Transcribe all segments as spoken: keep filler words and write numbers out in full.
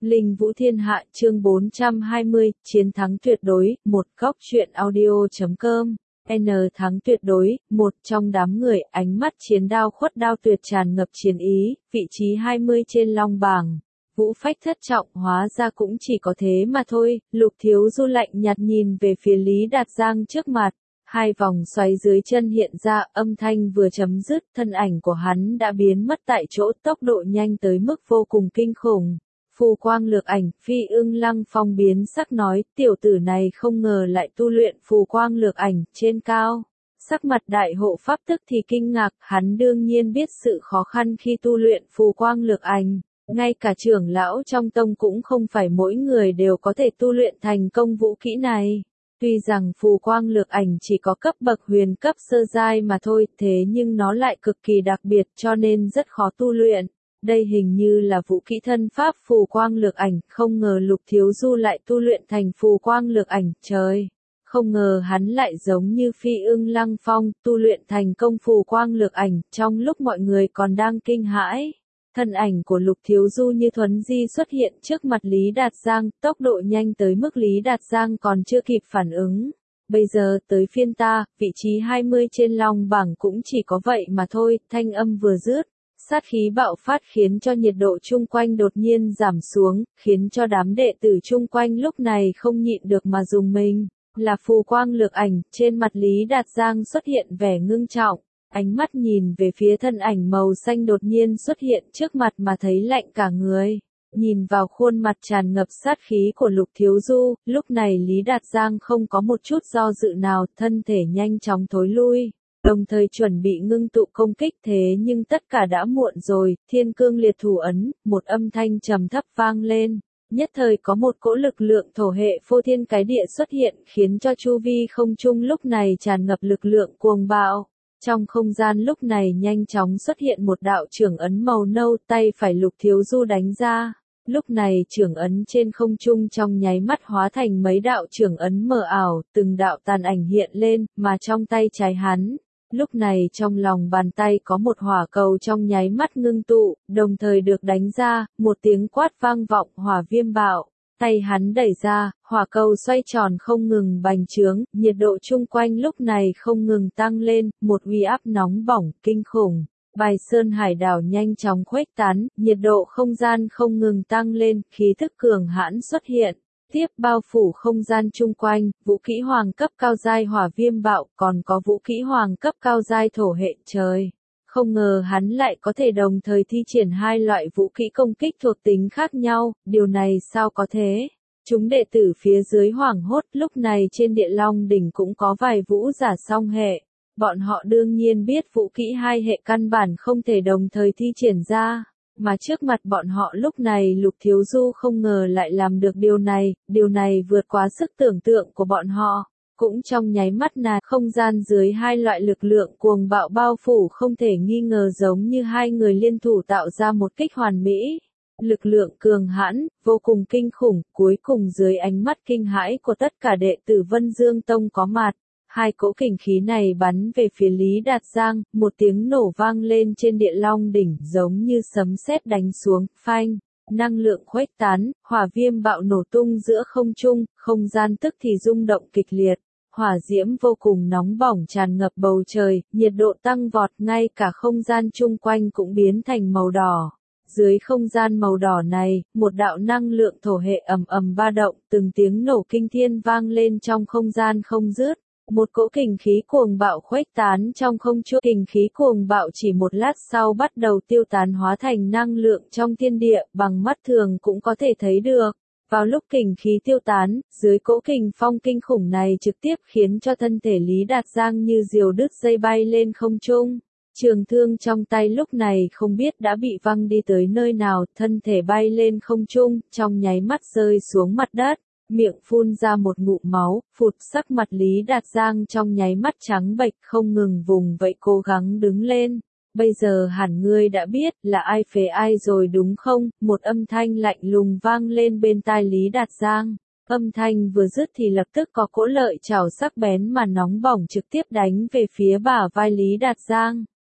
Linh Vũ Thiên Hạ chương bốn trăm hai mươi, chiến thắng tuyệt đối, một góc truyện audio.com, N thắng tuyệt đối, một trong đám người, ánh mắt chiến đao khuất đao tuyệt tràn ngập chiến ý, vị trí hai mươi trên long bảng. Vũ phách thất trọng hóa ra cũng chỉ có thế mà thôi, Lục Thiếu Du lạnh nhạt nhìn về phía Lý Đạt Giang trước mặt. Hai vòng xoáy dưới chân hiện ra, âm thanh vừa chấm dứt, thân ảnh của hắn đã biến mất tại chỗ, tốc độ nhanh tới mức vô cùng kinh khủng. Phù quang lược ảnh, Phi Ưng Lăng Phong biến sắc nói, tiểu tử này không ngờ lại tu luyện phù quang lược ảnh, trên cao. Sắc mặt đại hộ pháp tức thì kinh ngạc, hắn đương nhiên biết sự khó khăn khi tu luyện phù quang lược ảnh. Ngay cả trưởng lão trong tông cũng không phải mỗi người đều có thể tu luyện thành công vũ kỹ này. Tuy rằng phù quang lược ảnh chỉ có cấp bậc huyền cấp sơ giai mà thôi, thế nhưng nó lại cực kỳ đặc biệt cho nên rất khó tu luyện. Đây hình như là vũ kỹ thân pháp phù quang lược ảnh, không ngờ Lục Thiếu Du lại tu luyện thành phù quang lược ảnh, trời. Không ngờ hắn lại giống như Phi Ưng Lăng Phong, tu luyện thành công phù quang lược ảnh, trong lúc mọi người còn đang kinh hãi. Thân ảnh của Lục Thiếu Du như thuấn di xuất hiện trước mặt Lý Đạt Giang, tốc độ nhanh tới mức Lý Đạt Giang còn chưa kịp phản ứng. Bây giờ tới phiên ta, vị trí hai mươi trên long bảng cũng chỉ có vậy mà thôi, thanh âm vừa dứt. Sát khí bạo phát khiến cho nhiệt độ chung quanh đột nhiên giảm xuống, khiến cho đám đệ tử chung quanh lúc này không nhịn được mà dùng mình. Là phù quang lược ảnh, trên mặt Lý Đạt Giang xuất hiện vẻ ngưng trọng. Ánh mắt nhìn về phía thân ảnh màu xanh đột nhiên xuất hiện trước mặt mà thấy lạnh cả người. Nhìn vào khuôn mặt tràn ngập sát khí của Lục Thiếu Du, lúc này Lý Đạt Giang không có một chút do dự nào, thân thể nhanh chóng thối lui. Đồng thời chuẩn bị ngưng tụ công kích thế nhưng tất cả đã muộn rồi, thiên cương liệt thủ ấn, một âm thanh trầm thấp vang lên. Nhất thời có một cỗ lực lượng thổ hệ phô thiên cái địa xuất hiện khiến cho chu vi không trung lúc này tràn ngập lực lượng cuồng bạo. Trong không gian lúc này nhanh chóng xuất hiện một đạo trưởng ấn màu nâu, tay phải Lục Thiếu Du đánh ra. Lúc này trưởng ấn trên không trung trong nháy mắt hóa thành mấy đạo trưởng ấn mờ ảo, từng đạo tàn ảnh hiện lên, mà trong tay trái hắn. Lúc này trong lòng bàn tay có một hỏa cầu trong nháy mắt ngưng tụ, đồng thời được đánh ra, một tiếng quát vang vọng hỏa viêm bạo. Tay hắn đẩy ra, hỏa cầu xoay tròn không ngừng bành trướng, nhiệt độ chung quanh lúc này không ngừng tăng lên, một uy áp nóng bỏng, kinh khủng. Bài Sơn Hải đảo nhanh chóng khuếch tán, nhiệt độ không gian không ngừng tăng lên, khí thức cường hãn xuất hiện. Tiếp bao phủ không gian chung quanh, vũ kỹ hoàng cấp cao giai hỏa viêm bạo, còn có vũ kỹ hoàng cấp cao giai thổ hệ trời. Không ngờ hắn lại có thể đồng thời thi triển hai loại vũ kỹ công kích thuộc tính khác nhau, điều này sao có thế? Chúng đệ tử phía dưới hoảng hốt, lúc này trên Địa Long đỉnh cũng có vài vũ giả song hệ. Bọn họ đương nhiên biết vũ kỹ hai hệ căn bản không thể đồng thời thi triển ra. Mà trước mặt bọn họ lúc này Lục Thiếu Du không ngờ lại làm được điều này, điều này vượt quá sức tưởng tượng của bọn họ. Cũng trong nháy mắt này, không gian dưới hai loại lực lượng cuồng bạo bao phủ không thể nghi ngờ giống như hai người liên thủ tạo ra một kích hoàn mỹ. Lực lượng cường hãn, vô cùng kinh khủng, cuối cùng dưới ánh mắt kinh hãi của tất cả đệ tử Vân Dương Tông có mặt. Hai cỗ kình khí này bắn về phía Lý Đạt Giang, một tiếng nổ vang lên trên Địa Long đỉnh giống như sấm sét đánh xuống, phanh, năng lượng khuếch tán, hỏa viêm bạo nổ tung giữa không trung, không gian tức thì rung động kịch liệt, hỏa diễm vô cùng nóng bỏng tràn ngập bầu trời, nhiệt độ tăng vọt, ngay cả không gian chung quanh cũng biến thành màu đỏ. Dưới không gian màu đỏ này, một đạo năng lượng thổ hệ ầm ầm ba động, từng tiếng nổ kinh thiên vang lên trong không gian không dứt. Một cỗ kình khí cuồng bạo khuếch tán trong không trung, kình khí cuồng bạo chỉ một lát sau bắt đầu tiêu tán hóa thành năng lượng trong thiên địa, bằng mắt thường cũng có thể thấy được. Vào lúc kình khí tiêu tán, dưới cỗ kình phong kinh khủng này trực tiếp khiến cho thân thể Lý Đạt Giang như diều đứt dây bay lên không trung. Trường thương trong tay lúc này không biết đã bị văng đi tới nơi nào, thân thể bay lên không trung, trong nháy mắt rơi xuống mặt đất. Miệng phun ra một ngụm máu, phụt, sắc mặt Lý Đạt Giang trong nháy mắt trắng bệch, không ngừng vùng vẫy cố gắng đứng lên. Bây giờ hẳn ngươi đã biết là ai phế ai rồi đúng không? Một âm thanh lạnh lùng vang lên bên tai Lý Đạt Giang. Âm thanh vừa dứt thì lập tức có cỗ lợi chảo sắc bén mà nóng bỏng trực tiếp đánh về phía bả vai Lý Đạt Giang.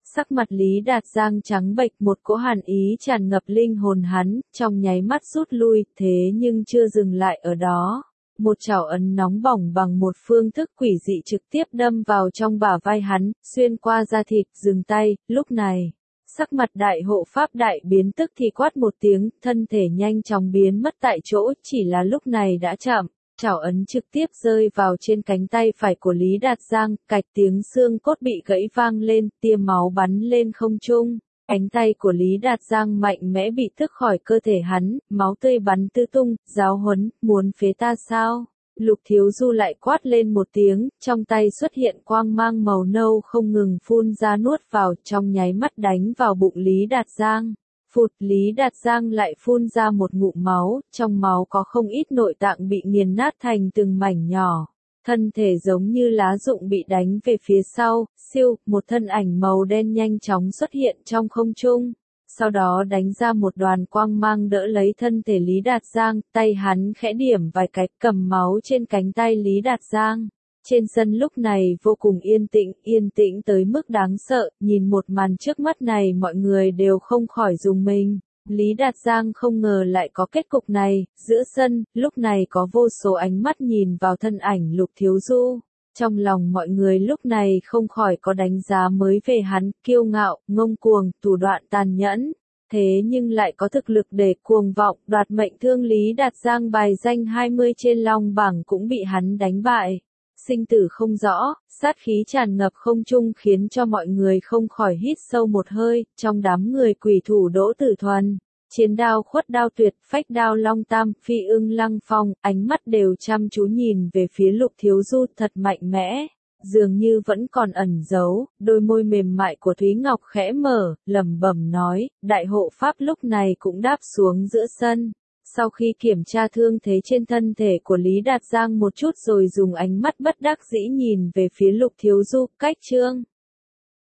Sắc mặt Lý Đạt Giang trắng bệch, một cỗ hàn ý tràn ngập linh hồn hắn, trong nháy mắt rút lui, thế nhưng chưa dừng lại ở đó. Một chảo ấn nóng bỏng bằng một phương thức quỷ dị trực tiếp đâm vào trong bả vai hắn, xuyên qua da thịt, dừng tay, lúc này. Sắc mặt đại hộ pháp đại biến, tức thì quát một tiếng, thân thể nhanh chóng biến mất tại chỗ, chỉ là lúc này đã chậm. Chảo ấn trực tiếp rơi vào trên cánh tay phải của Lý Đạt Giang, cạch tiếng xương cốt bị gãy vang lên, tia máu bắn lên không trung. Cánh tay của Lý Đạt Giang mạnh mẽ bị tước khỏi cơ thể hắn, máu tươi bắn tứ tung, giáo huấn, muốn phế ta sao? Lục Thiếu Du lại quát lên một tiếng, trong tay xuất hiện quang mang màu nâu không ngừng phun ra nuốt vào, trong nháy mắt đánh vào bụng Lý Đạt Giang. Phụt, Lý Đạt Giang lại phun ra một ngụm máu, trong máu có không ít nội tạng bị nghiền nát thành từng mảnh nhỏ. Thân thể giống như lá rụng bị đánh về phía sau, siêu, một thân ảnh màu đen nhanh chóng xuất hiện trong không trung. Sau đó đánh ra một đoàn quang mang đỡ lấy thân thể Lý Đạt Giang, tay hắn khẽ điểm vài cái, cầm máu trên cánh tay Lý Đạt Giang. Trên sân lúc này vô cùng yên tĩnh, yên tĩnh tới mức đáng sợ, nhìn một màn trước mắt này mọi người đều không khỏi rùng mình. Lý Đạt Giang không ngờ lại có kết cục này, giữa sân, lúc này có vô số ánh mắt nhìn vào thân ảnh Lục Thiếu Du. Trong lòng mọi người lúc này không khỏi có đánh giá mới về hắn, kiêu ngạo, ngông cuồng, thủ đoạn tàn nhẫn. Thế nhưng lại có thực lực để cuồng vọng, đoạt mệnh thương Lý Đạt Giang bài danh hai mươi trên long bảng cũng bị hắn đánh bại. Sinh tử không rõ, sát khí tràn ngập không trung khiến cho mọi người không khỏi hít sâu một hơi, trong đám người quỷ thủ Đỗ Tử Thuần. Chiến đao khuất đao tuyệt, phách đao long tam, phi ưng lăng phong, ánh mắt đều chăm chú nhìn về phía Lục Thiếu Du thật mạnh mẽ. Dường như vẫn còn ẩn giấu, đôi môi mềm mại của Thúy Ngọc khẽ mở, lẩm bẩm nói, đại hộ pháp lúc này cũng đáp xuống giữa sân. Sau khi kiểm tra thương thế trên thân thể của Lý Đạt Giang một chút rồi dùng ánh mắt bất đắc dĩ nhìn về phía Lục Thiếu Du, cách chương.